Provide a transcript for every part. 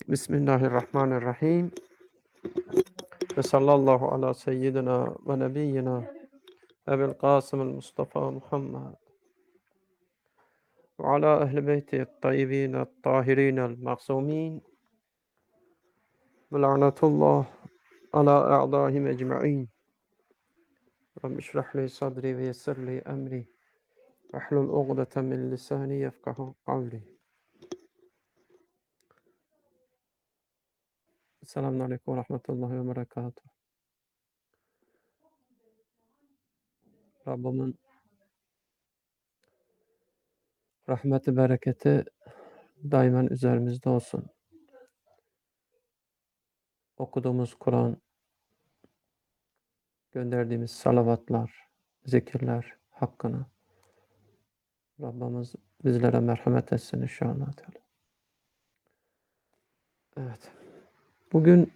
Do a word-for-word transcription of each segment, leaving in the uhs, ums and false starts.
Bismillahirrahmanirrahim. Ve sallallahu ala seyyidina ve nebiyyina Ebil Kasım'ıl Mustafa Muhammed ve ala ehl-i beyti tayyibin tahirin el-ma'sumin ve la'netullah ala a'dahim ecma'in. Rabbi şrah li sadri ve yessir li emri ve hlul uqdeten min lisani yefkahu kavli. Selamun aleyküm ve rahmetullahi ve berekatuhu. Rabbimin rahmeti, bereketi daimen üzerimizde olsun. Okuduğumuz Kur'an, gönderdiğimiz salavatlar, zikirler hakkına Rabbimiz bizlere merhamet etsin inşallah. Evet. Bugün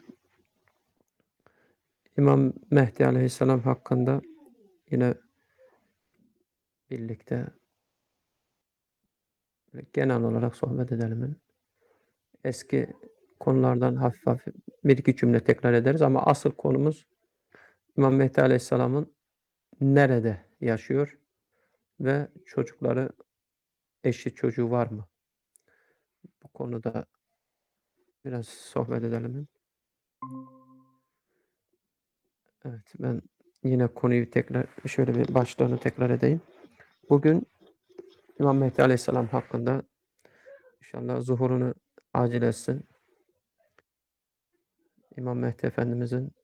İmam Mehdi Aleyhisselam hakkında yine birlikte genel olarak sohbet edelim. Eski konulardan hafif hafif bir iki cümle tekrar ederiz ama asıl konumuz İmam Mehdi Aleyhisselam'ın nerede yaşıyor ve çocukları, eşi, çocuğu var mı? Bu konuda biraz sohbet edelim. Evet, ben yine konuyu tekrar şöyle bir başlığını tekrar edeyim. Bugün İmam Mehdi Aleyhisselam hakkında inşallah zuhurunu acil etsin. İmam Mehdi Efendimizin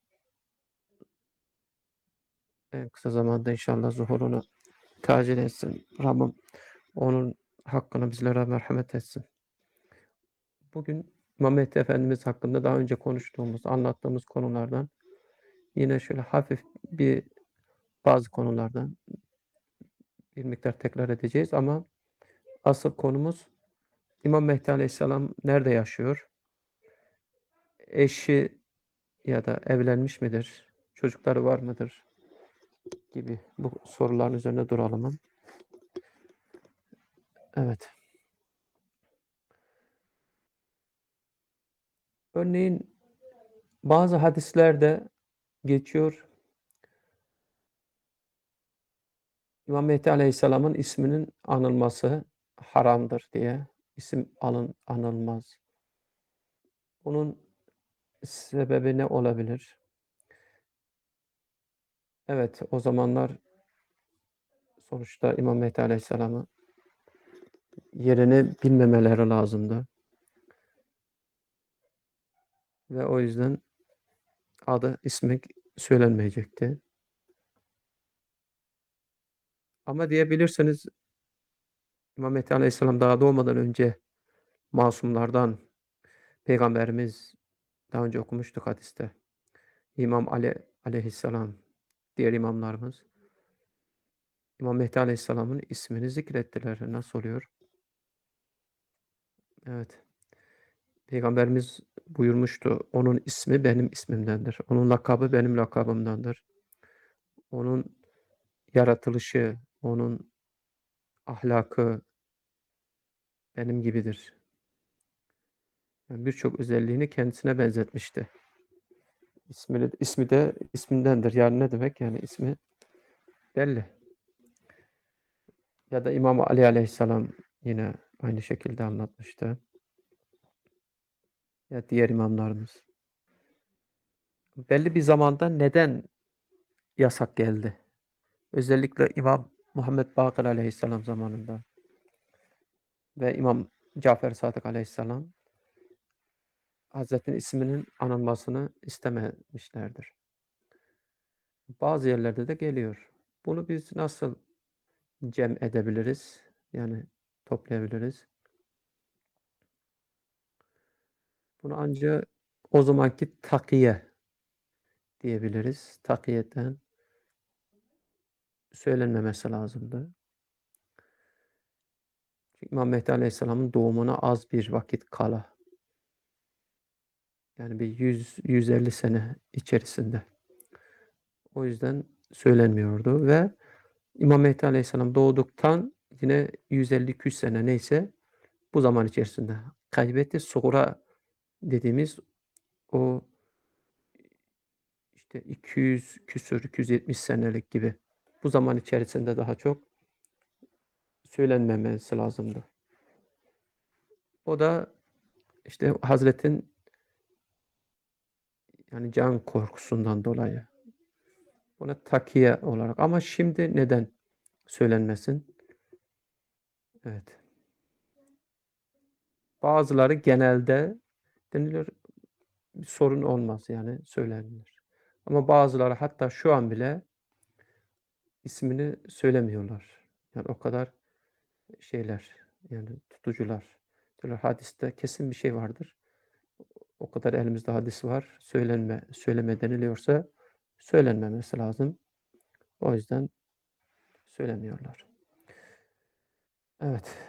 en kısa zamanda inşallah zuhurunu tacil etsin. Rabbim onun hakkını bizlere merhamet etsin. Bugün İmam Mehdi Efendimiz hakkında daha önce konuştuğumuz, anlattığımız konulardan yine şöyle hafif bir bazı konulardan bir miktar tekrar edeceğiz ama asıl konumuz İmam Mehdi Aleyhisselam nerede yaşıyor? Eşi ya da evlenmiş midir? Çocukları var mıdır? Gibi bu soruların üzerine duralım. Evet. Örneğin bazı hadislerde geçiyor. İmam Mehdi Aleyhisselam'ın isminin anılması haramdır diye. İsim alın anılmaz. Bunun sebebi ne olabilir? Evet, o zamanlar sonuçta İmam Mehdi Aleyhisselam'ın yerini bilmemeleri lazımdı. Ve o yüzden adı, ismi söylenmeyecekti. Ama diyebilirsiniz İmam Mehdi Aleyhisselam daha doğmadan önce masumlardan Peygamberimiz daha önce okumuştuk hadiste. İmam Ali Aleyhisselam, diğer imamlarımız İmam Mehdi Aleyhisselam'ın ismini zikrettiler. Nasıl oluyor? Evet. Peygamberimiz buyurmuştu. Onun ismi benim ismimdendir. Onun lakabı benim lakabımdandır. Onun yaratılışı, onun ahlakı benim gibidir. Yani birçok özelliğini kendisine benzetmişti. İsmi, ismi de ismindendir. Yani ne demek? Yani ismi belli. Ya da İmam Ali Aleyhisselam yine aynı şekilde anlatmıştı. Ya diğer imamlarımız. Belli bir zamanda neden yasak geldi? Özellikle İmam Muhammed Bakır Aleyhisselam zamanında ve İmam Cafer Sadık Aleyhisselam Hazretinin isminin anılmasını istememişlerdir. Bazı yerlerde de geliyor. Bunu biz nasıl cem edebiliriz? Yani toplayabiliriz. Bunu ancak o zamanki takiye diyebiliriz. Takiyeten söylenmemesi lazımdı. Çünkü İmam Mehdi Aleyhisselam'ın doğumuna az bir vakit kala. Yani bir yüz yüz elli sene içerisinde. O yüzden söylenmiyordu ve İmam Mehdi Aleyhisselam doğduktan yine yüz elli iki yüz sene neyse bu zaman içerisinde kaybetti. Sonra dediğimiz o işte iki yüz küsur, iki yüz yetmiş senelik gibi bu zaman içerisinde daha çok söylenmemesi lazımdı. O da işte Hazret'in yani can korkusundan dolayı. Buna takiye olarak ama şimdi neden söylenmesin? Evet. Bazıları genelde denilir, bir sorun olmaz yani söylenir. Ama bazıları hatta şu an bile ismini söylemiyorlar. Yani o kadar şeyler, yani tutucular. Diyorlar hadiste kesin bir şey vardır. O kadar elimizde hadis var. Söylenme, söyleme deniliyorsa söylenmemesi lazım. O yüzden söylemiyorlar. Evet.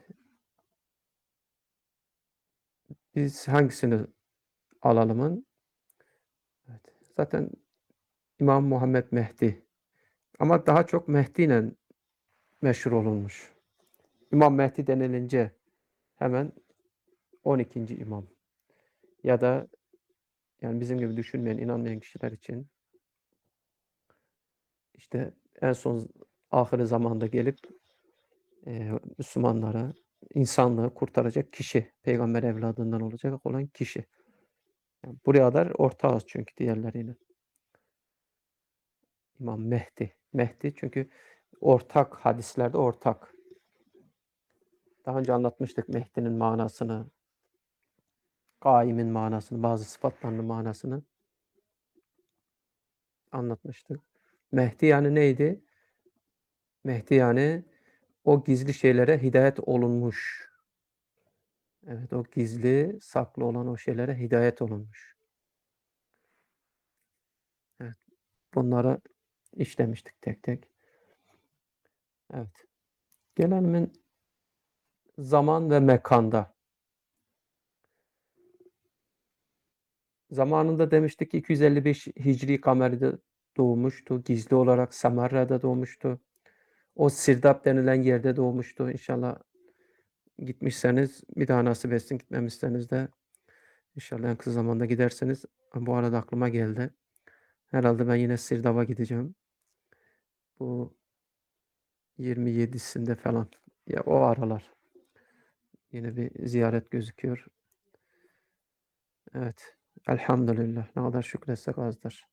Biz hangisini alalımın? Evet. Zaten İmam Muhammed Mehdi. Ama daha çok Mehdi'yle meşhur olunmuş. İmam Mehdi denilince hemen on ikinci imam. Ya da yani bizim gibi düşünmeyen, inanmayan kişiler için işte en son ahir zamanda gelip e, Müslümanlara, insanlığı kurtaracak kişi, peygamber evladından olacak olan kişi. Yani buraya kadar ortağız çünkü diğerleriyle. İmam Mehdi. Mehdi çünkü ortak, hadislerde ortak. Daha önce anlatmıştık Mehdi'nin manasını, gaimin manasını, bazı sıfatlarının manasını anlatmıştık. Mehdi yani neydi? Mehdi yani o gizli şeylere hidayet olunmuş. Evet, o gizli, saklı olan o şeylere hidayet olunmuş. Evet, bunları işlemiştik tek tek. Evet. Gelenemin zaman ve mekanda. Zamanında demiştik ki iki yüz elli beş Hicri kameride doğmuştu. Gizli olarak Samarra'da doğmuştu. O Sirdap denilen yerde doğmuştu. İnşallah gitmişseniz bir daha nasip etsin. Gitmemişseniz de inşallah en kısa zamanda giderseniz. Bu arada aklıma geldi. Herhalde ben yine Sirdap'a gideceğim. Bu yirmi yedisinde falan. Ya o aralar. Yine bir ziyaret gözüküyor. Evet. Elhamdülillah. Ne kadar şükretsek azdır.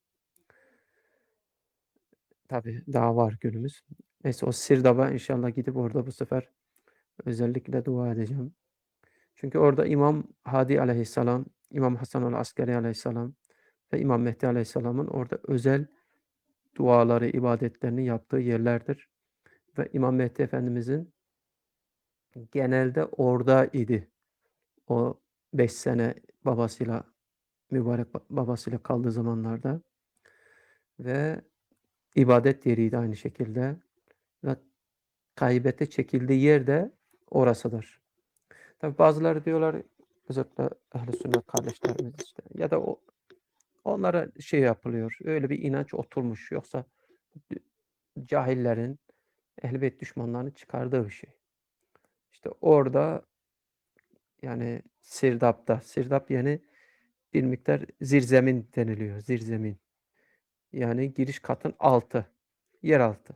Tabii daha var günümüz. Neyse o Sirdap'a inşallah gidip orada bu sefer özellikle dua edeceğim. Çünkü orada İmam Hadi aleyhisselam, İmam Hasan el-Askeri aleyhisselam ve İmam Mehdi aleyhisselamın orada özel duaları, ibadetlerini yaptığı yerlerdir. Ve İmam Mehdi Efendimizin genelde orada idi. O beş sene babasıyla, mübarek babasıyla kaldığı zamanlarda ve ibadet yeriydi aynı şekilde ve gaybete çekildiği yer de orasıdır. Tabi bazıları diyorlar özellikle ehl-i sünnet kardeşlerimiz işte ya da o onlara şey yapılıyor. Öyle bir inanç oturmuş. Yoksa cahillerin, ehl-i beyt düşmanlarının çıkardığı bir şey. İşte orada yani Sirdap'ta, Sirdap yani bir miktar zirzemin deniliyor. Zirzemin. Yani giriş katın altı. Yeraltı.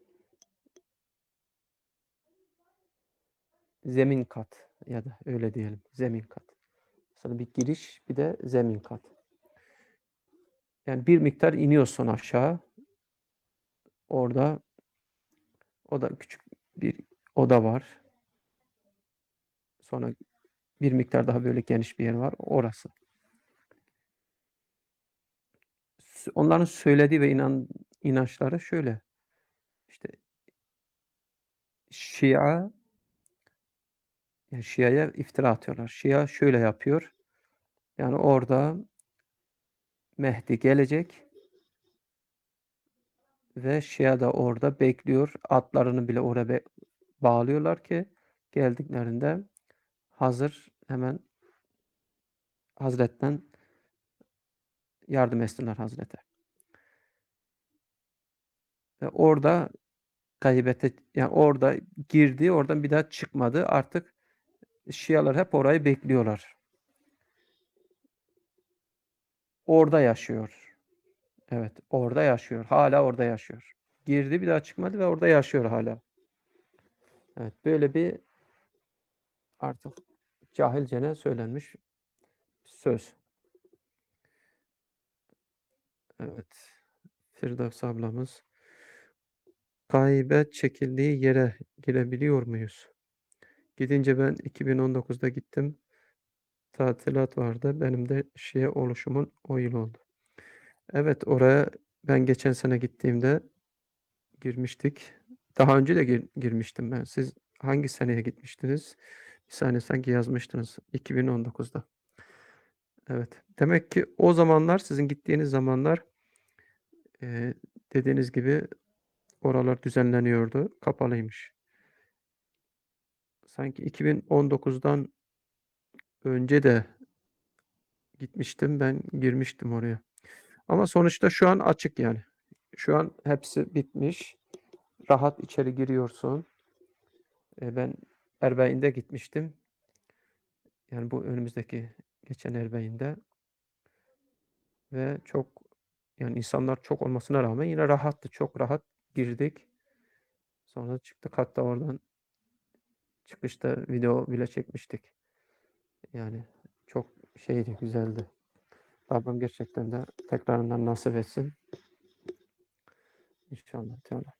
Zemin kat ya da öyle diyelim. Zemin kat. Sonra bir giriş bir de zemin kat. Yani bir miktar iniyorsun aşağı. Orada o da küçük bir oda var. Sonra bir miktar daha böyle geniş bir yer var. Orası. Onların söylediği ve inan, inançları şöyle. İşte Şia, yani Şia'ya iftira atıyorlar. Şia şöyle yapıyor. Yani orada Mehdi gelecek ve Şia da orada bekliyor. Atlarını bile oraya bağlıyorlar ki geldiklerinde hazır hemen Hazret'ten yardım etsinler Hazret'e. Ve orada gaybete yani orada girdi, oradan bir daha çıkmadı. Artık Şialar hep orayı bekliyorlar. orada yaşıyor. Evet, orada yaşıyor. Hâlâ orada yaşıyor. Girdi, bir daha çıkmadı ve orada yaşıyor hâlâ. Evet, böyle bir artık cahilcene söylenmiş söz. Evet, Firdevs ablamız, "Gayret çekildiği yere girebiliyor muyuz?" Gidince ben iki bin on dokuzda gittim. Tatilat vardı. Benim de Şia oluşumun o yıl oldu. Evet, oraya ben geçen sene gittiğimde girmiştik. Daha önce de gir girmiştim ben. Siz hangi seneye gitmiştiniz? Bir saniye sanki yazmıştınız. iki bin on dokuzda. Evet. Demek ki o zamanlar, sizin gittiğiniz zamanlar, eee, dediğiniz gibi oralar düzenleniyordu. Kapalıymış. Sanki iki bin on dokuzdan önce de gitmiştim. Ben girmiştim oraya. Ama sonuçta şu an açık yani. Şu an hepsi bitmiş. Rahat içeri giriyorsun. Eee, ben Erbain'de gitmiştim. Yani bu önümüzdeki geçen Erbain'de ve çok yani insanlar çok olmasına rağmen yine rahattı. Çok rahat girdik. Sonra çıktık. Hatta oradan çıkışta video bile çekmiştik. Yani çok şeydi, güzeldi. Rabbim gerçekten de tekrarından nasip etsin. İnşallah Teala.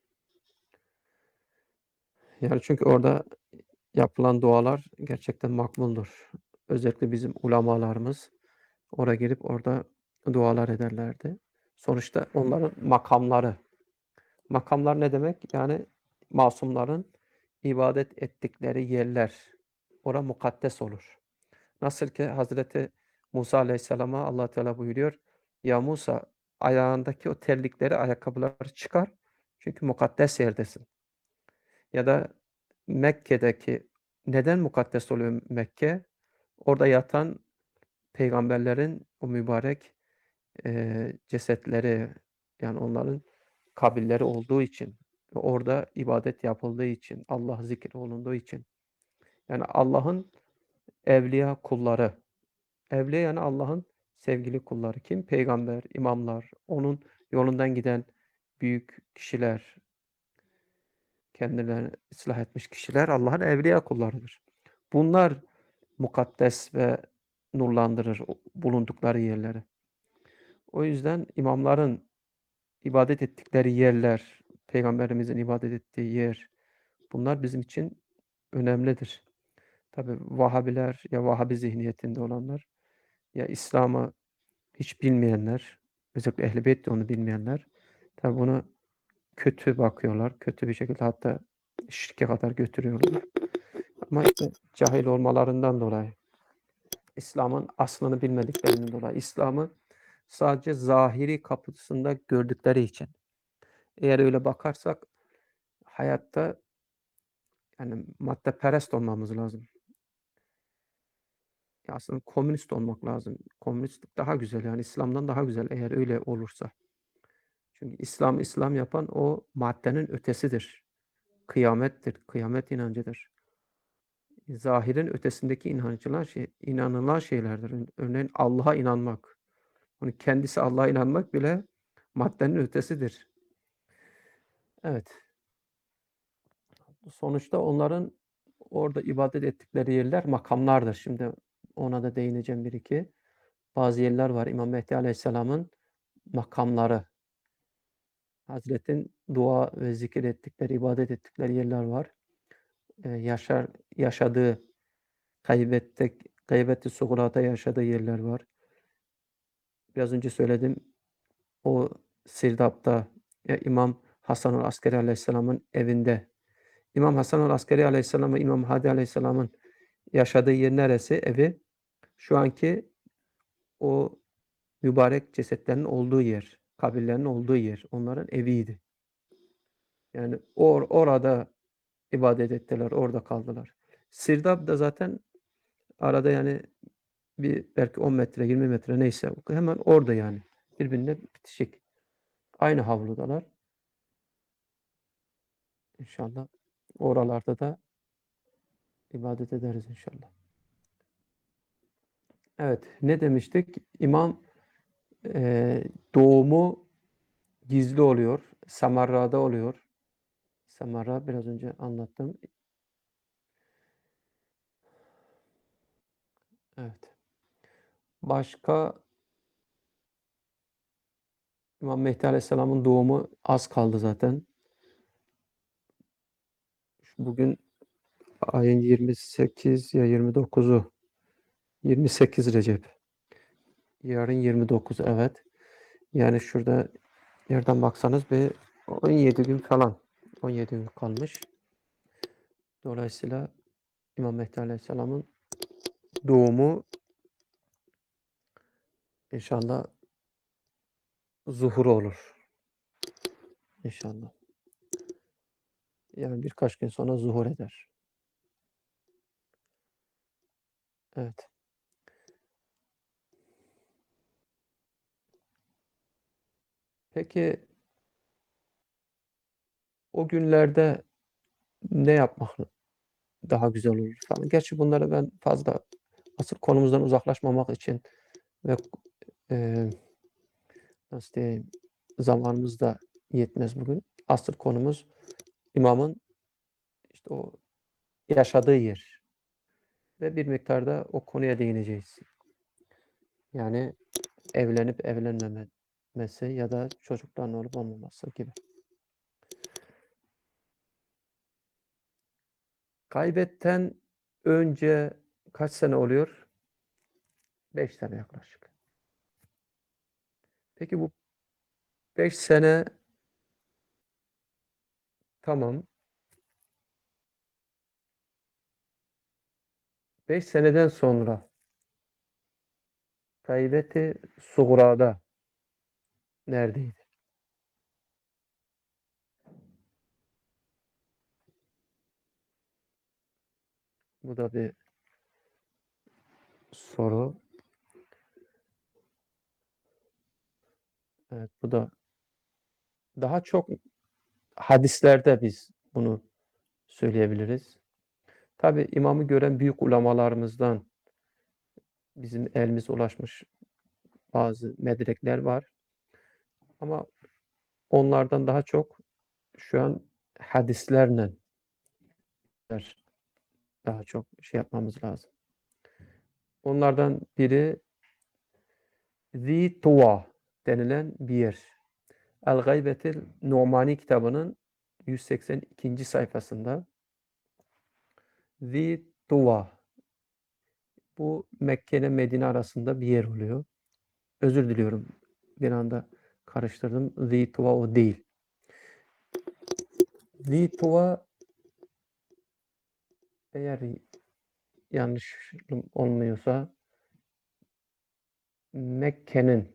Yani çünkü orada yapılan dualar gerçekten makbuldur. Özellikle bizim ulemalarımız oraya girip orada dualar ederlerdi. Sonuçta onların makamları. Makamlar ne demek? Yani masumların ibadet ettikleri yerler. Ora mukaddes olur. Nasıl ki Hazreti Musa Aleyhisselam'a Allah Teala buyuruyor, "Ya Musa, ayağındaki o terlikleri, ayakkabıları çıkar. Çünkü mukaddes yerdesin." Ya da Mekke'deki neden mukaddes oluyor Mekke? Orada yatan peygamberlerin o mübarek, eee, cesetleri, yani onların kabirleri olduğu için ve orada ibadet yapıldığı için, Allah zikri olunduğu için. Yani Allah'ın evliya kulları. Evliya yani Allah'ın sevgili kulları. Kim? Peygamber, imamlar, onun yolundan giden büyük kişiler, kendilerini ıslah etmiş kişiler Allah'ın evliya kullarıdır. Bunlar mukaddes ve nurlandırır o bulundukları yerleri. O yüzden imamların ibadet ettikleri yerler, Peygamberimizin ibadet ettiği yer, bunlar bizim için önemlidir. Tabii Vahabiler ya Vahabi zihniyetinde olanlar ya İslam'ı hiç bilmeyenler, özellikle Ehl-i Beyt de onu bilmeyenler, tabii buna kötü bakıyorlar. Kötü bir şekilde hatta şirke kadar götürüyorlar. Ama işte cahil olmalarından dolayı, İslam'ın aslını bilmediklerinden dolayı, İslam'ı sadece zahiri kapısında gördükleri için. Eğer öyle bakarsak hayatta yani maddeperest olmamız lazım. Ya, aslında komünist olmak lazım. Komünistlik daha güzel, yani İslam'dan daha güzel eğer öyle olursa. Çünkü İslam İslam yapan o maddenin ötesidir. Kıyamettir, kıyamet inancıdır. Zahirin ötesindeki inançlar şey inanılan şeylerdir. Ör örneğin Allah'a inanmak. Hani kendisi Allah'a inanmak bile maddenin ötesidir. Evet. Sonuçta onların orada ibadet ettikleri yerler makamlardır. Şimdi ona da değineceğim bir iki. Bazı yerler var. İmam Mehdi Aleyhisselam'ın makamları. Hazretin dua ve zikir ettikleri, ibadet ettikleri yerler var. Eee, yaşar yaşadığı, gaybette gaybeti sugurada yaşadığı yerler var. Biraz önce söyledim. O Sirdap'ta ya İmam Hasanül Askeri Aleyhisselam'ın evinde. İmam Hasanül Askeri Aleyhisselam ve İmam Hadi Aleyhisselam'ın yaşadığı yer neresi? Evi şu anki o mübarek cesetlerin olduğu yer, kabirlerin olduğu yer. Onların eviydi. Yani or orada ibadet ettiler, orada kaldılar. Sirdap da zaten arada yani bir belki on metre, yirmi metre neyse hemen orada yani. Birbirine bitişik. Aynı havludalar. İnşallah oralarda da ibadet ederiz inşallah. Evet, ne demiştik? İmam Eee, doğumu gizli oluyor. Samarra'da oluyor. Samarra biraz önce anlattım. Evet. Başka İmam Mehdi Aleyhisselam'ın doğumu az kaldı zaten. Bugün ayın yirmi sekiz ya yirmi dokuzu. yirmi sekiz Recep. Yarın yirmi dokuz, evet. Yani şurada nereden baksanız bir on yedi gün falan. on yedi gün kalmış. Dolayısıyla İmam Mehdi Aleyhisselam'ın doğumu inşallah zuhur olur. İnşallah. Yani birkaç gün sonra zuhur eder. Evet. Peki o günlerde ne yapmak daha güzel olur falan. Gerçi bunları ben fazla asıl konumuzdan uzaklaşmamak için ve e, nasıl diyeyim, zamanımız da yetmez bugün. Asıl konumuz imamın işte o yaşadığı yer ve bir miktarda o konuya değineceğiz. Yani evlenip evlenmemesi ya da çocukların olup olmaması gibi. Gaybetten önce kaç sene oluyor? Beş sene yaklaşık. Peki bu beş sene tamam. Beş seneden sonra gaybeti suğrada neredeydi? Bu da bir soru. Evet, bu da daha çok hadislerde biz bunu söyleyebiliriz. Tabi imamı gören büyük ulamalarımızdan bizim elimize ulaşmış bazı medrekler var. Ama onlardan daha çok şu an hadislerle daha çok şey yapmamız lazım. Onlardan biri Zi Tuva denilen bir yer. El-Gaybetil Numani kitabının yüz seksen ikinci sayfasında Zi Tuva, bu Mekke ile Medine arasında bir yer oluyor. Özür diliyorum. Bir anda karıştırdım. Zi Tuva o değil. Zi Tuva, eğer yanlış olmuyorsa, Mekke'nin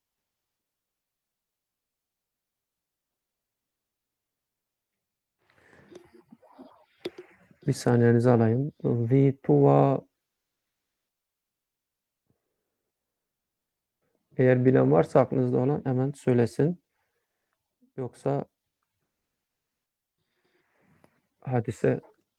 bir saniyenizi alayım. Zi Tuva, eğer bilen varsa aklınızda olan hemen söylesin. Yoksa hadise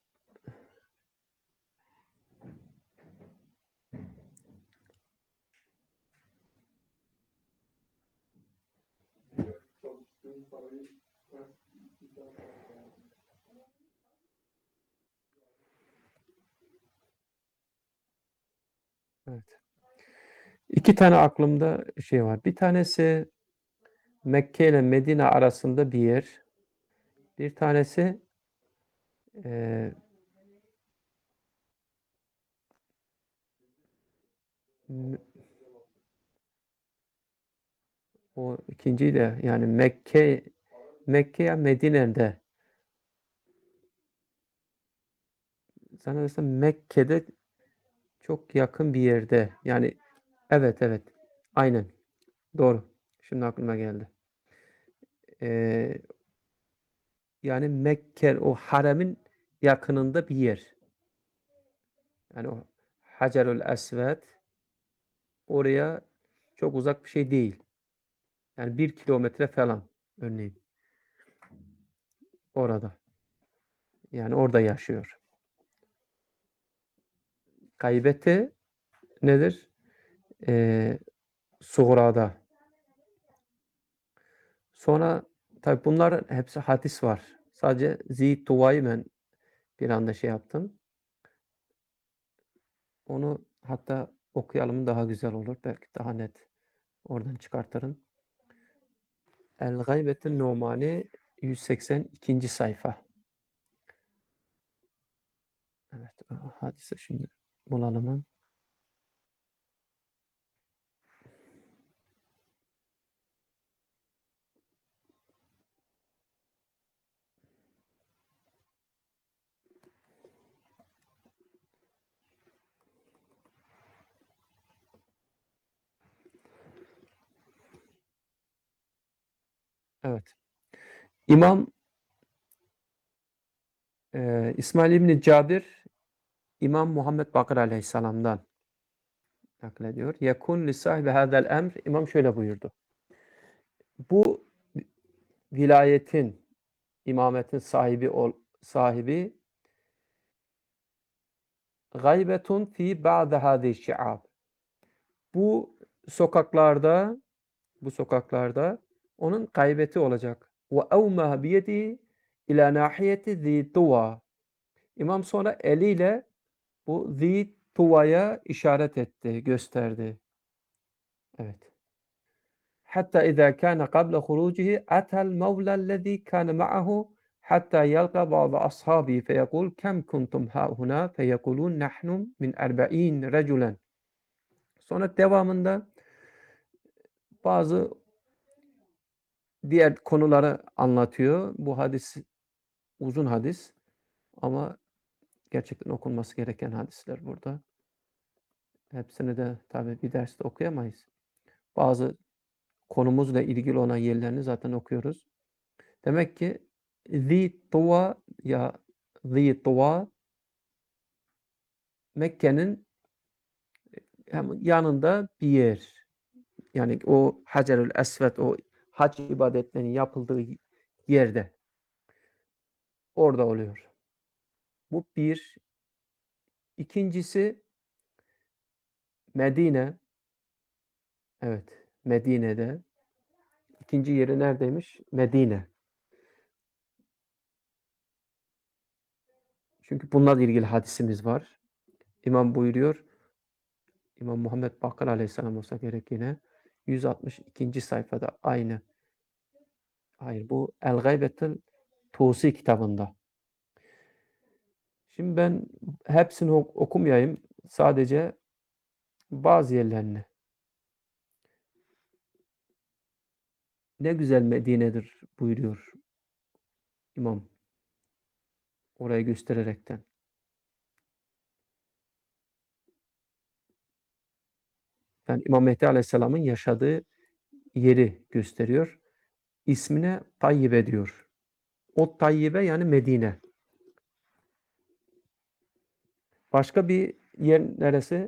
evet. İki tane aklımda şey var. Bir tanesi Mekke ile Medine arasında bir yer. Bir tanesi e, o ikinciyi de yani Mekke Mekke ya Medine'de, sanırsam Mekke'de çok yakın bir yerde. Yani evet evet. Aynen. Doğru. Şimdi aklıma geldi. Ee, yani Mekke o haremin yakınında bir yer. Yani o Hacerül Esved oraya çok uzak bir şey değil. Yani bir kilometre falan örneğin orada. Yani orada yaşıyor. Gaybeti nedir? Ee, Suğra'da. Sonra tabii bunların hepsi hadis var. Sadece Zi Tuva'yı ben bir anda şey yaptım. Onu hatta okuyalım daha güzel olur. Belki daha net oradan çıkartırım. El Gaybetün Numani yüz seksen ikinci sayfa. Evet, hadise şimdi bulalım. Evet. İmam e, İsmail İbni Cabir İmam Muhammed Bakır Aleyhisselam'dan naklediyor. Yekun li sahibi hadal emr. İmam şöyle buyurdu. Bu vilayetin, imametin sahibi ol, sahibi gaybetun fi ba'de hadi şi'ab. Bu sokaklarda, bu sokaklarda onun gaybeti olacak. Ve evmeha biyedi ila nahiyeti zi tuva. İmam sonra eliyle bu zi tuvaya işaret etti, gösterdi. Evet. Hatta izâ kâne qabla hurucihi atel mevlellezî kâne ma'ahu hatta yelqa ba'de ashâbî feyekul kem kuntum hâhunâ feyekulûn nahnu min erba'in reculen. Sonra devamında bazı diğer konuları anlatıyor. Bu hadis uzun hadis ama gerçekten okunması gereken hadisler burada. Hepsini de tabii bir derste okuyamayız. Bazı konumuzla ilgili olan yerlerini zaten okuyoruz. Demek ki Zi Tuva ya Zi Tuva Mekke'nin yanında bir yer. Yani o Hacerül Esved, o hac ibadetlerinin yapıldığı yerde. Orada oluyor. Bu bir. İkincisi Medine. Evet, Medine'de. İkinci yeri neredeymiş? Medine. Çünkü bununla ilgili hadisimiz var. İmam buyuruyor, İmam Muhammed Bakır Aleyhisselam olsa gerek yine. yüz altmış ikinci sayfada aynı. Hayır, bu El Gaybetul Tusi kitabında. Şimdi ben hepsini okumayayım. Sadece bazı yerlerini. Ne güzel Medine'dir buyuruyor İmam. Orayı göstererekten. Yani İmam Mehdi Aleyhisselam'ın yaşadığı yeri gösteriyor. İsmine Tayyibe diyor. O Tayyibe yani Medine. Başka bir yer neresi?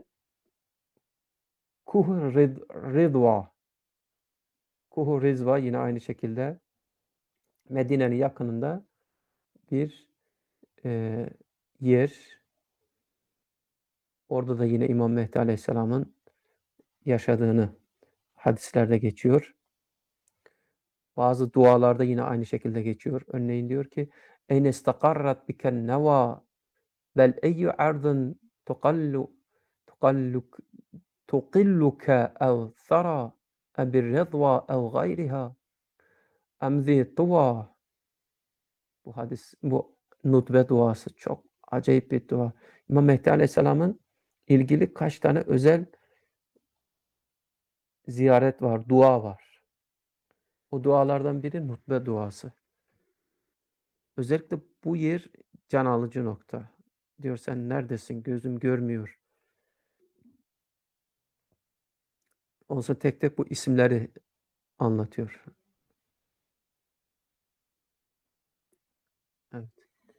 Kuh Ridva. Kuh Rizva yine aynı şekilde Medine'nin yakınında bir e, yer. Orada da yine İmam Mehdi Aleyhisselam'ın yaşadığını hadislerde geçiyor. Bazı dualarda yine aynı şekilde geçiyor. Örneğin diyor ki Eyne istakarrat biken neva bel eyyu ardın tuqallu tuqalluk tuqilluka ev thara ebir ridva ev gayriha emzi tuva. Bu hadis, bu nutbe duası çok acayip bir dua. İmam Mehdi Aleyhisselam'ın ilgili kaç tane özel ziyaret var, dua var. O dualardan biri nutbe duası. Özellikle bu yer can alıcı nokta. Diyor sen neredesin? Gözüm görmüyor. Ondan sonra tek tek bu isimleri anlatıyor. Evet.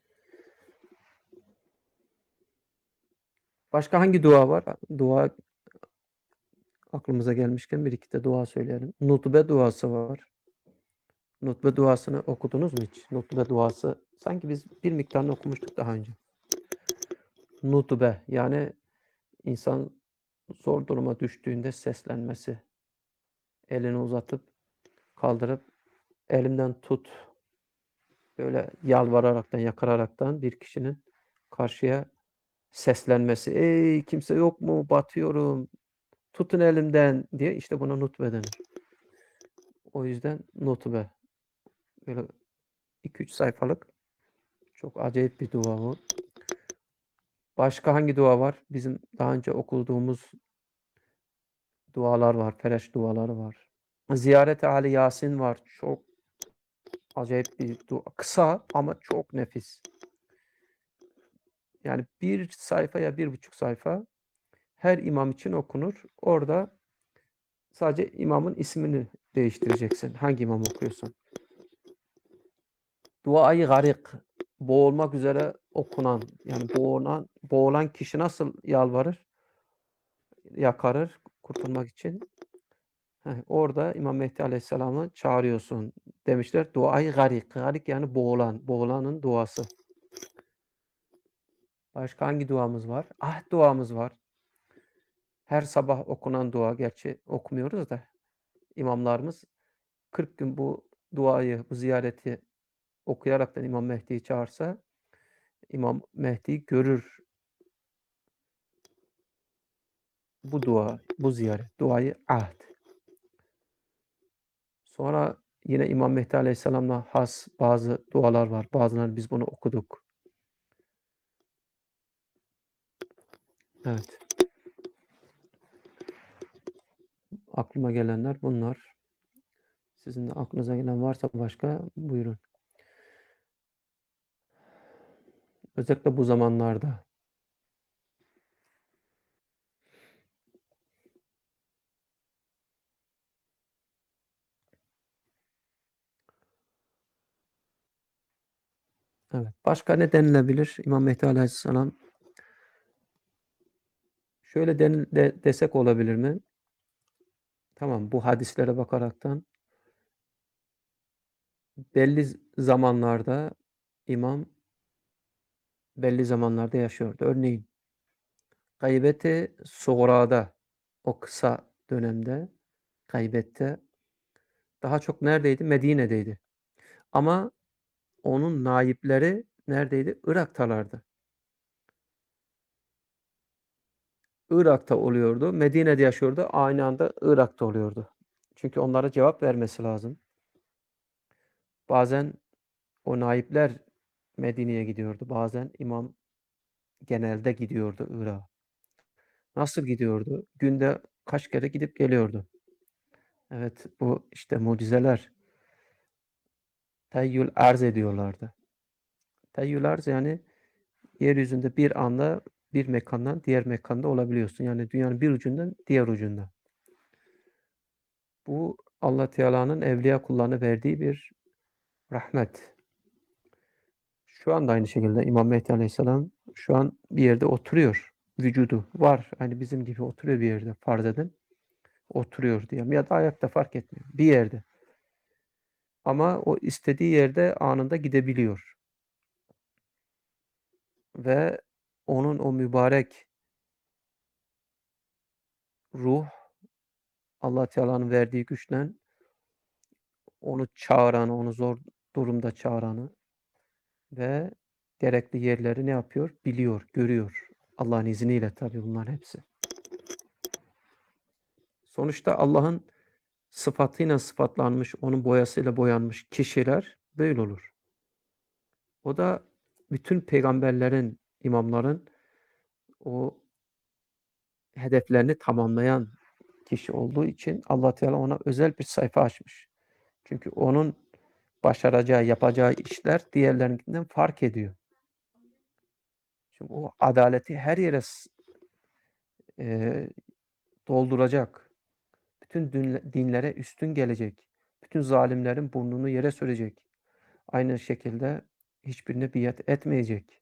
Başka hangi dua var? Dua aklımıza gelmişken bir iki de dua söyleyelim. Nutbe duası var. Nutbe duasını okudunuz mu hiç? Nutbe duası. Sanki biz bir miktarını okumuştuk daha önce. Nutbe yani insan zor duruma düştüğünde seslenmesi. Elini uzatıp kaldırıp elimden tut, böyle yalvararaktan, yakararaktan bir kişinin karşıya seslenmesi. "Ey kimse yok mu? Batıyorum, tutun elimden." diye, işte buna nutbe denir. O yüzden nutbe. Böyle iki üç sayfalık çok acayip bir dua bu. Başka hangi dua var? Bizim daha önce okuduğumuz dualar var. Fereş duaları var. Ziyaret-i Ali Yasin var. Çok acayip bir dua. Kısa ama çok nefis. Yani bir sayfa ya bir buçuk sayfa her imam için okunur. Orada sadece imamın ismini değiştireceksin. Hangi imam okuyorsan. Duayı garik, boğulmak üzere okunan, yani boğulan, boğulan kişi nasıl yalvarır, yakarır kurtulmak için? Heh, orada İmam Mehdi Aleyhisselam'ı çağırıyorsun demişler. Duayı garik, garik yani boğulan, boğulanın duası. Başka hangi duamız var? Ahd duamız var. Her sabah okunan dua, gerçi okumuyoruz da imamlarımız kırk gün bu duayı, bu ziyareti okuyaraktan İmam Mehdi'yi çağırsa İmam Mehdi'yi görür. Bu dua, bu ziyaret, duayı ahd. Sonra yine İmam Mehdi Aleyhisselam'la has bazı dualar var. Bazılarını biz bunu okuduk. Evet. Aklıma gelenler bunlar. Sizin de aklınıza gelen varsa başka buyurun. Özellikle bu zamanlarda. Evet. Başka ne denilebilir? İmam Mehdi Aleyhisselam şöyle denil, de, desek olabilir mi? Tamam, bu hadislere bakaraktan belli zamanlarda imam belli zamanlarda yaşıyordu. Örneğin gaybeti suğrada, o kısa dönemde gaybette daha çok neredeydi? Medine'deydi. Ama onun naipleri neredeydi? Irak'talardı. Irak'ta oluyordu. Medine'de yaşıyordu. Aynı anda Irak'ta oluyordu. Çünkü onlara cevap vermesi lazım. Bazen o naipler Medine'ye gidiyordu. Bazen imam genelde gidiyordu Irak'a. Nasıl gidiyordu? Günde kaç kere gidip geliyordu. Evet, bu işte mucizeler. Teyyül arz ediyorlardı. Teyyül arz yani yeryüzünde bir anda bir mekandan diğer mekanda olabiliyorsun. Yani dünyanın bir ucundan diğer ucunda. Bu Allah Teala'nın evliya kullarına verdiği bir rahmet. Şu anda aynı şekilde İmam Mehdi Aleyhisselam şu an bir yerde oturuyor. Vücudu var. Hani bizim gibi oturuyor bir yerde farz edin. Oturuyor diyelim. Ya da ayakta fark etmiyor. Bir yerde. Ama o istediği yerde anında gidebiliyor. Ve onun o mübarek ruh Allah Teala'nın verdiği güçle onu çağıranı, onu zor durumda çağıranı ve gerekli yerleri ne yapıyor? Biliyor, görüyor. Allah'ın izniyle tabii bunların hepsi. Sonuçta Allah'ın sıfatıyla sıfatlanmış, onun boyasıyla boyanmış kişiler böyle olur. O da bütün peygamberlerin, imamların o hedeflerini tamamlayan kişi olduğu için Allah Teala ona özel bir sayfa açmış. Çünkü onun başaracağı, yapacağı işler diğerlerinden fark ediyor. Şimdi o adaleti her yere e, dolduracak. Bütün dinlere üstün gelecek. Bütün zalimlerin burnunu yere sürecek. Aynı şekilde hiçbirine biat etmeyecek.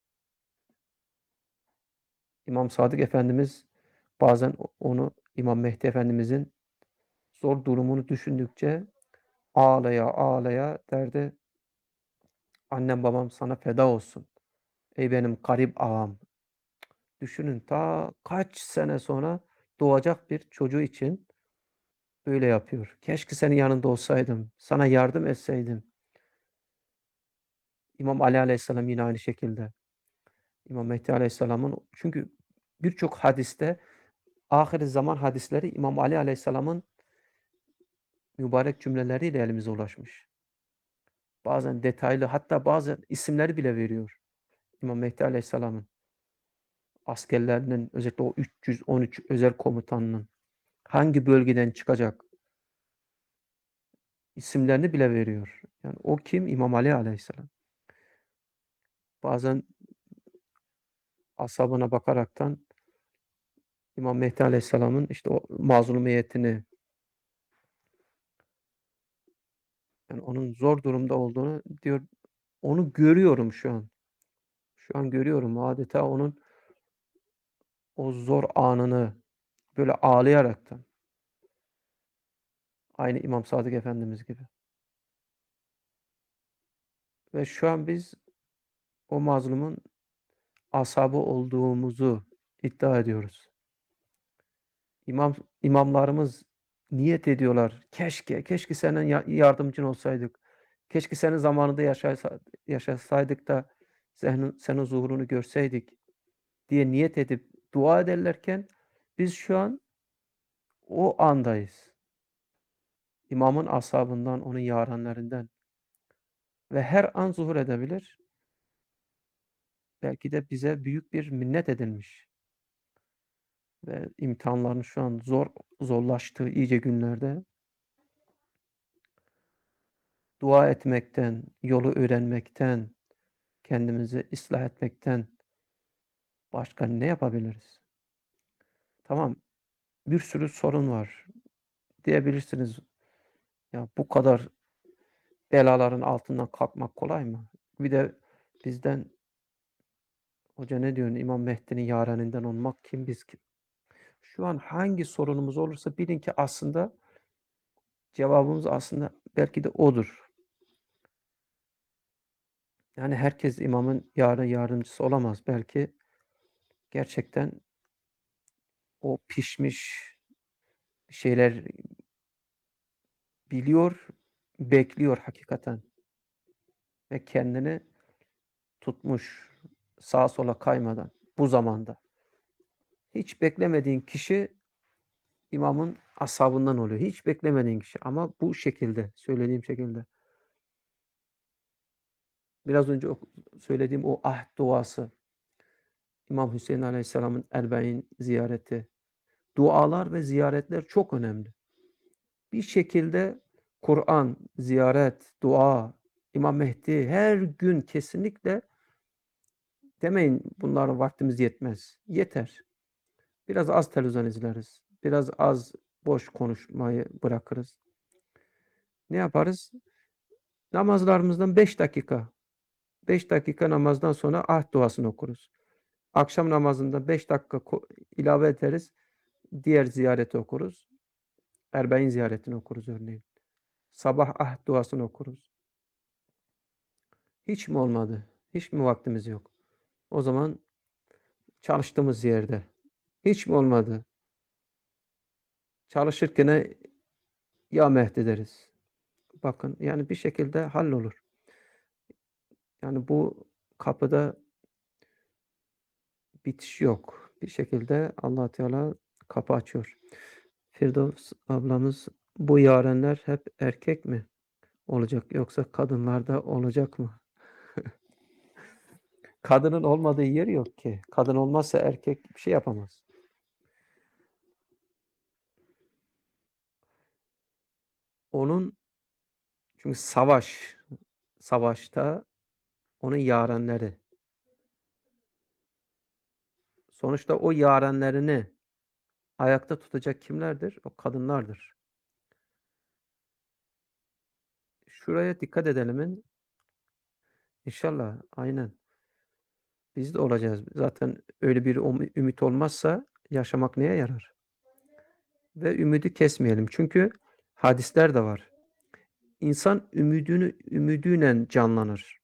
İmam Sadık Efendimiz bazen onu İmam Mehdi Efendimizin zor durumunu düşündükçe ağlaya ağlaya derdi, annem babam sana feda olsun. Ey benim garip ağam. Düşünün ta kaç sene sonra doğacak bir çocuğu için öyle yapıyor. Keşke senin yanında olsaydım, sana yardım etseydim. İmam Ali Aleyhisselam yine aynı şekilde. İmam Mehdi Aleyhisselam'ın çünkü birçok hadiste âhir-i zaman hadisleri İmam Ali Aleyhisselam'ın mübarek cümleleriyle elimize ulaşmış. Bazen detaylı hatta bazen isimleri bile veriyor İmam Mehdi Aleyhisselam'ın. Askerlerinin özellikle o üç yüz on üç özel komutanının hangi bölgeden çıkacak isimlerini bile veriyor. Yani o kim? İmam Ali Aleyhisselam. Bazen ashabına bakaraktan İmam Mehdi Aleyhisselam'ın işte o mazlumiyetini, yani onun zor durumda olduğunu diyor, onu görüyorum şu an. Şu an görüyorum adeta onun o zor anını böyle ağlayaraktan. Aynı İmam Sadık Efendimiz gibi. Ve şu an biz o mazlumun ashabı olduğumuzu iddia ediyoruz. İmam imamlarımız niyet ediyorlar. Keşke, keşke senin ya yardımcın olsaydık. Keşke senin zamanında yaşasa yaşasaydık da senin senin zuhurunu görseydik diye niyet edip dua ederlerken biz şu an o andayız. İmamın ashabından, onun yarenlerinden ve her an zuhur edebilir. Belki de bize büyük bir minnet edilmiş ve imtihanların şu an zor zorlaştığı iyice günlerde dua etmekten, yolu öğrenmekten, kendimizi ıslah etmekten başka ne yapabiliriz? Tamam, bir sürü sorun var. Diyebilirsiniz, ya bu kadar belaların altından kalkmak kolay mı? Bir de bizden hoca ne diyor? İmam Mehdi'nin yareninden olmak kim biz kim? Şu an hangi sorunumuz olursa bilin ki aslında cevabımız aslında belki de odur. Yani herkes imamın yâren yardımcısı olamaz. Belki gerçekten o pişmiş şeyler biliyor, bekliyor hakikaten ve kendini tutmuş sağa sola kaymadan bu zamanda. Hiç beklemediğin kişi imamın ashabından oluyor. Hiç beklemediğin kişi ama bu şekilde, söylediğim şekilde. Biraz önce o söylediğim o ahd duası, İmam Hüseyin Aleyhisselam'ın Erbe'in ziyareti, dualar ve ziyaretler çok önemli. Bir şekilde Kur'an, ziyaret, dua, İmam Mehdi her gün kesinlikle demeyin bunlara vaktimiz yetmez. Yeter. Biraz az televizyon izleriz. Biraz az boş konuşmayı bırakırız. Ne yaparız? Namazlarımızdan beş dakika. beş dakika namazdan sonra ahd duasını okuruz. Akşam namazında beş dakika ilave ederiz. Diğer ziyareti okuruz. Erbe'in ziyaretini okuruz örneğin. Sabah ahd duasını okuruz. Hiç mi olmadı? Hiç mi vaktimiz yok? O zaman çalıştığımız yerde. Hiç mi olmadı? Çalışırken ya Mehdi deriz. Bakın yani bir şekilde hallolur. Yani bu kapıda bitiş yok. Bir şekilde Allah Teala kapı açıyor. Firdevs ablamız bu yarenler hep erkek mi olacak yoksa kadınlar da olacak mı? Kadının olmadığı yer yok ki. Kadın olmazsa erkek bir şey yapamaz. Onun çünkü savaş, savaşta onun yarenleri. Sonuçta o yarenlerini ayakta tutacak kimlerdir? O kadınlardır. Şuraya dikkat edelim. İnşallah, aynen. Biz de olacağız. Zaten öyle bir ümit olmazsa yaşamak neye yarar? Ve ümidi kesmeyelim. Çünkü hadisler de var. İnsan ümidini ümidiyle canlanır.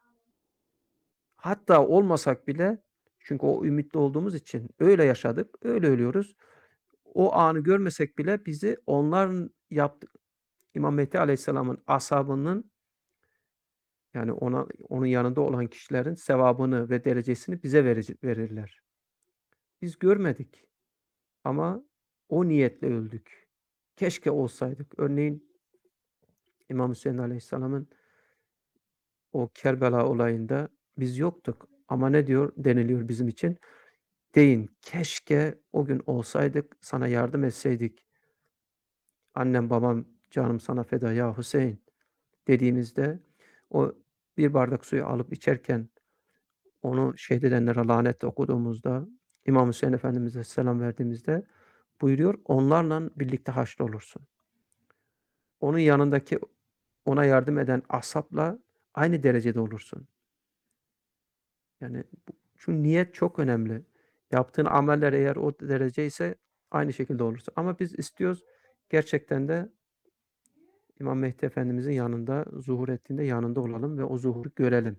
Hatta olmasak bile çünkü o ümitli olduğumuz için öyle yaşadık, öyle ölüyoruz. O anı görmesek bile bizi onların yaptı İmam Mehdi Aleyhisselam'ın ashabının, yani ona onun yanında olan kişilerin sevabını ve derecesini bize verici verirler. Biz görmedik ama o niyetle öldük. Keşke olsaydık. Örneğin İmam Hüseyin Aleyhisselam'ın o Kerbela olayında biz yoktuk ama ne diyor deniliyor bizim için? Deyin, keşke o gün olsaydık, sana yardım etseydik. Annem, babam, canım sana feda ya Hüseyin dediğimizde o bir bardak suyu alıp içerken onu şehit edenlere lanet okuduğumuzda, İmam Hüseyin Efendimiz'e selam verdiğimizde buyuruyor, onlarla birlikte haşrolursun. Onun yanındaki ona yardım eden ashabla aynı derecede olursun. Yani bu şu niyet çok önemli. Yaptığın ameller eğer o dereceyse aynı şekilde olursun. Ama biz istiyoruz gerçekten de İmam Mehdi Efendimizin yanında zuhur ettiğinde yanında olalım ve o zuhuru görelim.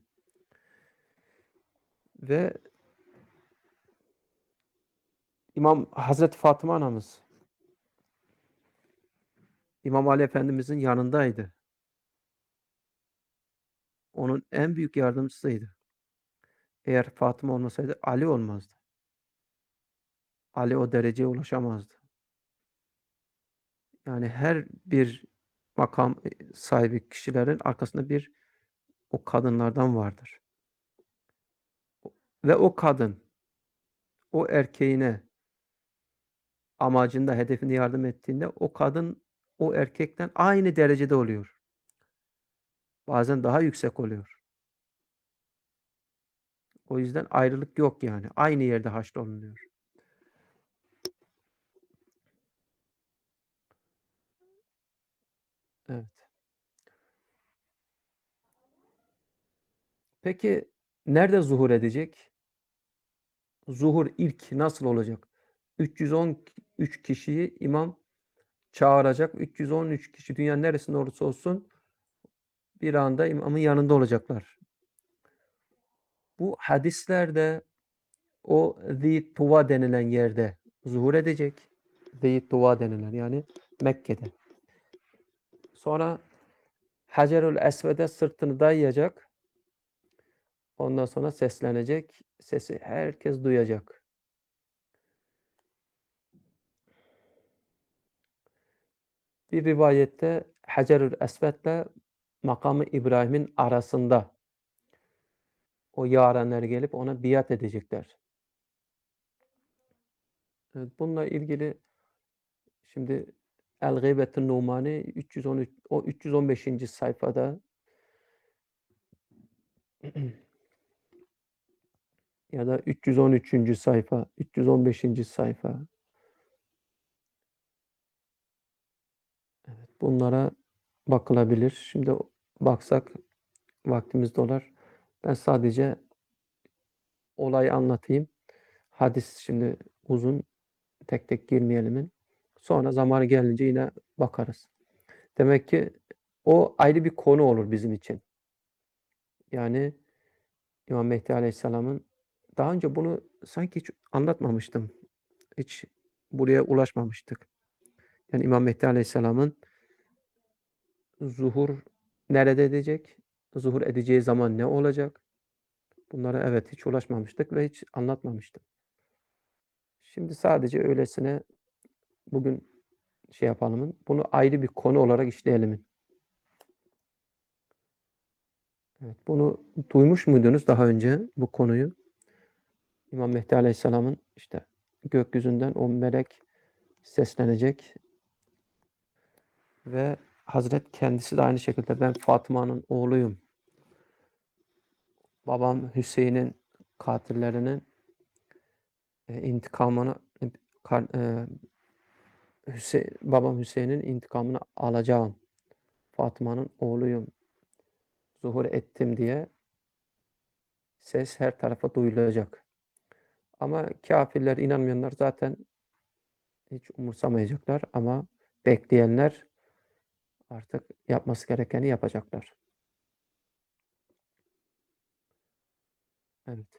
Ve İmam Hazreti Fatıma anamız İmam Ali Efendimizin yanındaydı. Onun en büyük yardımcısıydı. Eğer Fatıma olmasaydı Ali olmazdı. Ali o dereceye ulaşamazdı. Yani her bir makam e, sahibi kişilerin arkasında bir o kadınlardan vardır. Ve o kadın o erkeğine amacında, hedefine yardım ettiğinde o kadın o erkekten aynı derecede oluyor. Bazen daha yüksek oluyor. O yüzden ayrılık yok yani. Aynı yerde haşrolunuyor. Evet. Peki nerede zuhur edecek? Zuhur ilk nasıl olacak? üç yüz on üç kişiyi imam çağıracak. üç yüz on üç kişi dünyanın neresinde olursa olsun bir anda imamın yanında olacaklar. Bu hadislerde o Zi Tuva denilen yerde zuhur edecek. Zi Tuva denilen yani Mekke'de. Sonra Hacerül Esved'e sırtını dayayacak. Ondan sonra seslenecek. Sesi herkes duyacak. Bir rivayette Hacerül Esved'le makamı İbrahim'in arasında o yarenler gelip ona biat edecekler. Evet, bununla ilgili şimdi El-Gıybetün Numani üç yüz on üç o üç yüz on beşinci sayfada ya da üç yüz on üçüncü sayfa, üç yüz on beşinci sayfa. Evet, bunlara bakılabilir. Şimdi baksak vaktimiz dolar. Ben sadece olayı anlatayım. Hadis şimdi uzun, tek tek girmeyelim. Sonra zamanı gelince yine bakarız. Demek ki o ayrı bir konu olur bizim için. Yani İmam Mehdi Aleyhisselam'ın daha önce bunu sanki hiç anlatmamıştım. Hiç buraya ulaşmamıştık. Yani İmam Mehdi Aleyhisselam'ın zuhur nerede edecek? Zuhur edeceği zaman ne olacak? Bunlara evet hiç ulaşmamıştık ve hiç anlatmamıştım. Şimdi sadece öylesine bugün şey yapalım. Bunu ayrı bir konu olarak işleyelim. Evet, bunu duymuş muydunuz daha önce bu konuyu? İmam Mehdi Aleyhisselam'ın işte gökyüzünden o melek seslenecek ve Hazret kendisi de aynı şekilde ben Fatıma'nın oğluyum. Babam Hüseyin'in katillerinin e, intikamını e, Hüseyin, babam Hüseyin'in intikamını alacağım. Fatıma'nın oğluyum. Zuhur ettim diye ses her tarafa duyulacak. Ama kafirler, inanmayanlar zaten hiç umursamayacaklar ama bekleyenler artık yapması gerekeni yapacaklar. Evet.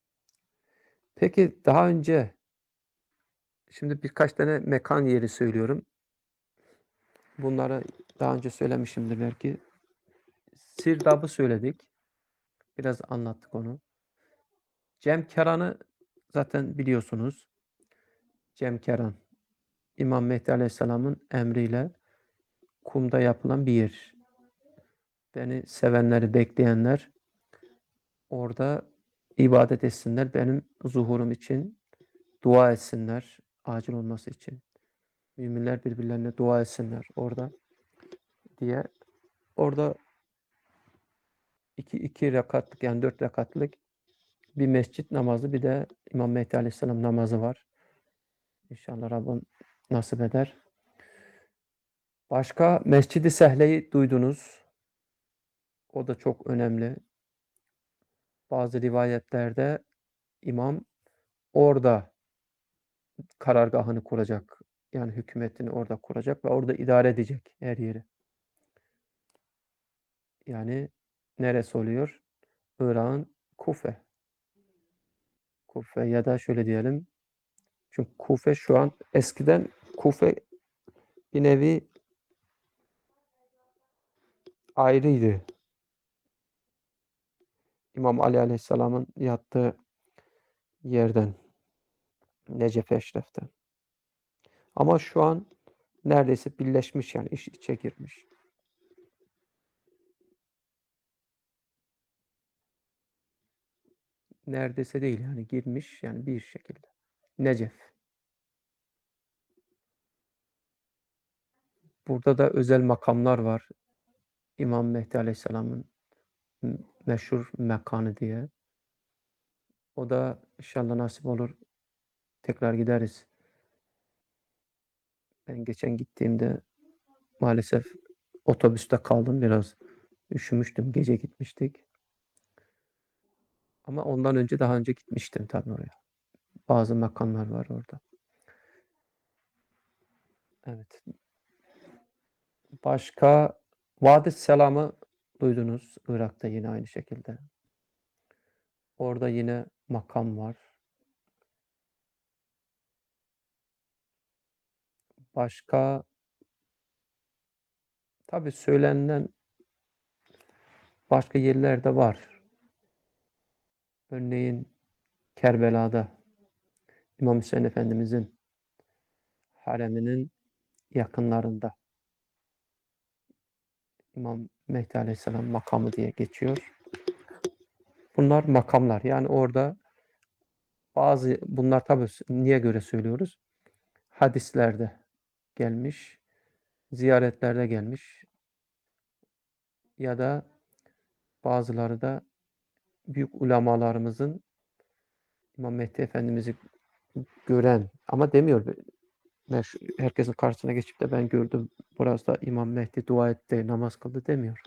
Peki daha önce şimdi birkaç tane mekan yeri söylüyorum. bunları daha önce söylemişimdir belki. Sirdab'ı söyledik. Biraz anlattık onu. Cemkeran'ı zaten biliyorsunuz. Cemkeran, İmam Mehdi Aleyhisselam'ın emriyle kumda yapılan bir yer. Beni sevenleri, bekleyenler orada ibadet etsinler. Benim zuhurum için dua etsinler. Acil olması için. Müminler birbirlerine dua etsinler orada diye. Orada iki, iki rekatlık yani dört rekatlık bir mescit namazı bir de İmam Mehdi Aleyhisselam namazı var. İnşallah Rabbim nasip eder. Başka Mescid-i Sehle'yi duydunuz. O da çok önemli. Bazı rivayetlerde imam orada karargahını kuracak. Yani hükümetini orada kuracak ve orada idare edecek her yeri. Yani neresi oluyor? Irak'ın Kufe. Kufe ya da şöyle diyelim. Çünkü Kufe şu an eskiden Kufe bir nevi ayrıydı. İmam Ali Aleyhisselam'ın yattığı yerden. Necef Eşref'ten. Ama şu an neredeyse birleşmiş yani iş içe girmiş. Neredeyse değil yani girmiş yani bir şekilde. Necef. Burada da özel makamlar var. İmam Mehdi Aleyhisselam'ın meşhur mekanı diye. O da inşallah nasip olur. Tekrar gideriz. Ben geçen gittiğimde maalesef otobüste kaldım biraz. Üşümüştüm. Gece gitmiştik. Ama ondan önce daha önce gitmiştim tabii oraya. Bazı makamlar var orada. Evet. Başka Vadi Selam'ı duydunuz. Irak'ta yine aynı şekilde. Orada yine makam var. Başka tabii söylenen başka yerler de var. Örneğin Kerbela'da İmam Hüseyin Efendimizin hareminin yakınlarında İmam Mehdi Aleyhisselam makamı diye geçiyor. Bunlar makamlar. Yani orada bazı bunlar tabii niye göre söylüyoruz? Hadislerde gelmiş, ziyaretlerde gelmiş ya da bazıları da büyük ulemalarımızın İmam Mehdi Efendimiz'i gören ama demiyor herkesin karşısına geçip de ben gördüm burası da İmam Mehdi dua etti, namaz kıldı demiyor.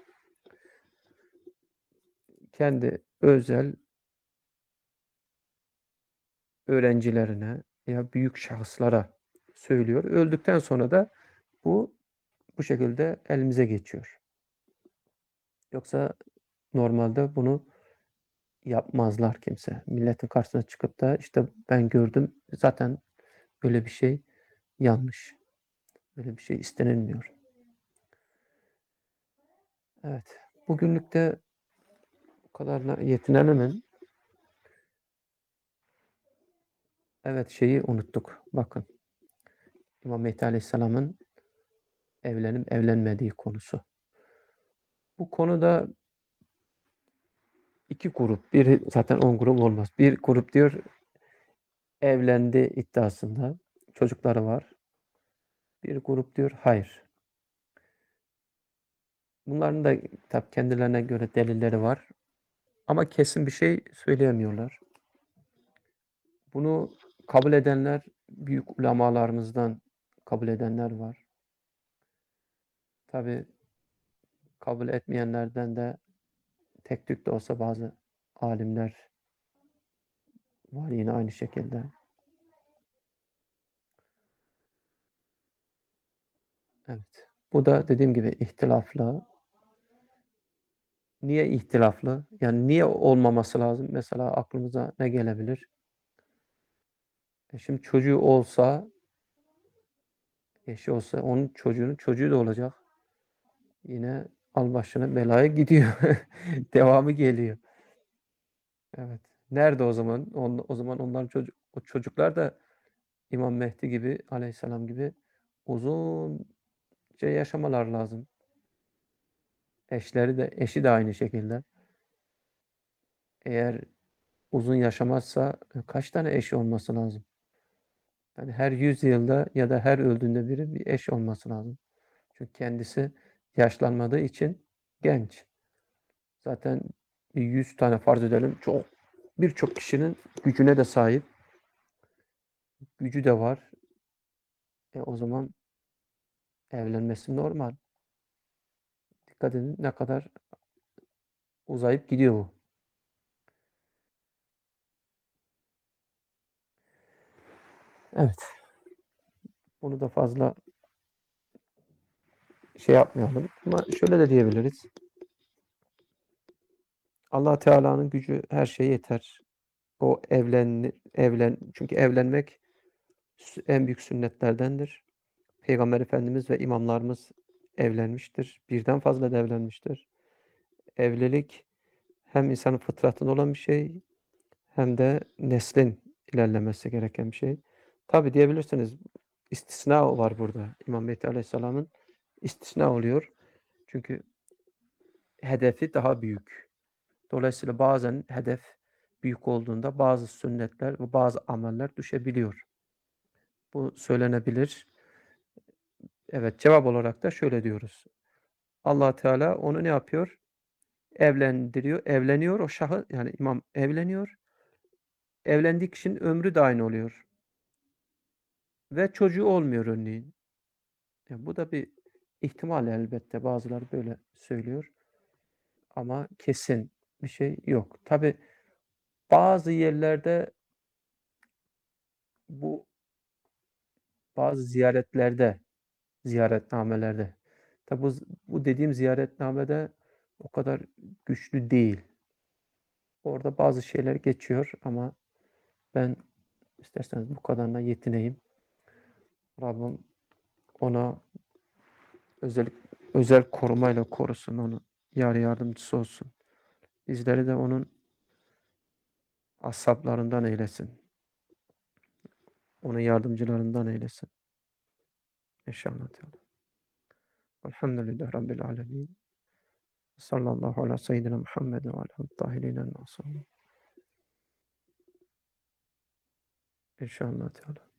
Kendi özel öğrencilerine ya büyük şahıslara söylüyor. Öldükten sonra da bu bu şekilde elimize geçiyor. Yoksa normalde bunu yapmazlar kimse. Milletin karşısına çıkıp da işte ben gördüm. Zaten öyle bir şey yanlış. Öyle bir şey istenilmiyor. Evet. Bugünlük de bu kadarla yetinelim mi? Evet şeyi unuttuk. Bakın. İmam Mehdi Aleyhisselam'ın evlenip evlenmediği konusu. Bu konuda iki grup. Bir zaten on grup olmaz. Bir grup diyor evlendi iddiasında. Çocukları var. Bir grup diyor hayır. Bunların da tabii kendilerine göre delilleri var. Ama kesin bir şey söyleyemiyorlar. Bunu kabul edenler büyük ulemalarımızdan kabul edenler var. Tabii kabul etmeyenlerden de tek tük de olsa bazı alimler var yine aynı şekilde. Evet. Bu da dediğim gibi ihtilaflı. Niye ihtilaflı? Yani niye olmaması lazım? Mesela aklımıza ne gelebilir? E şimdi çocuğu olsa Eşi olsa onun çocuğunun çocuğu da olacak. Yine al başına belaya gidiyor. Devamı geliyor. Evet. Nerede o zaman? On o zaman onların çocuk o çocuklar da İmam Mehdi gibi, aleyhisselam gibi uzunca yaşamalar lazım. Eşleri de eşi de aynı şekilde. Eğer uzun yaşamazsa e, kaç tane eşi olması lazım? Yani her yüz yılda ya da her öldüğünde biri bir eş olması lazım. Çünkü kendisi yaşlanmadığı için genç. Zaten yüz tane farz edelim. Çok birçok kişinin gücüne de sahip. Gücü de var. E, o zaman evlenmesi normal. Dikkat edin ne kadar uzayıp gidiyor bu. Evet. Bunu da fazla şey yapmayalım. Ama şöyle de diyebiliriz. Allah Teala'nın gücü her şeye yeter. O evlen evlen çünkü evlenmek en büyük sünnetlerdendir. Peygamber Efendimiz ve imamlarımız evlenmiştir. Birden fazla da evlenmiştir. Evlilik hem insanın fıtratında olan bir şey hem de neslin ilerlemesi gereken bir şey. Tabi diyebilirsiniz istisna var burada. İmam Mehdi Aleyhisselam'ın istisna oluyor. Çünkü hedefi daha büyük. Dolayısıyla bazen hedef büyük olduğunda bazı sünnetler ve bazı ameller düşebiliyor. Bu söylenebilir. Evet, cevap olarak da şöyle diyoruz. Allah Teala onu ne yapıyor? Evlendiriyor. Evleniyor o şahı yani imam evleniyor. Evlendiği kişinin ömrü de aynı oluyor. Ve çocuğu olmuyor örneğin. Ya bu da bir ihtimal elbette. Bazıları böyle söylüyor. Ama kesin bir şey yok. Tabi bazı yerlerde bu bazı ziyaretlerde, ziyaretnamelerde. Tabi bu, bu dediğim ziyaretnamede o kadar güçlü değil. Orada bazı şeyler geçiyor ama ben isterseniz bu kadarına yetineyim. Rabbim ona özel özel korumayla korusun onu. Yar yardımcısı olsun. Bizleri de onun ashablarından eylesin. Onun yardımcılarından eylesin. İnşallah Teala. Elhamdülillah Rabbil alemin. Sallallahu ala seyyidina Muhammed ve ala tahirinen nasıl. İnşallah Teala.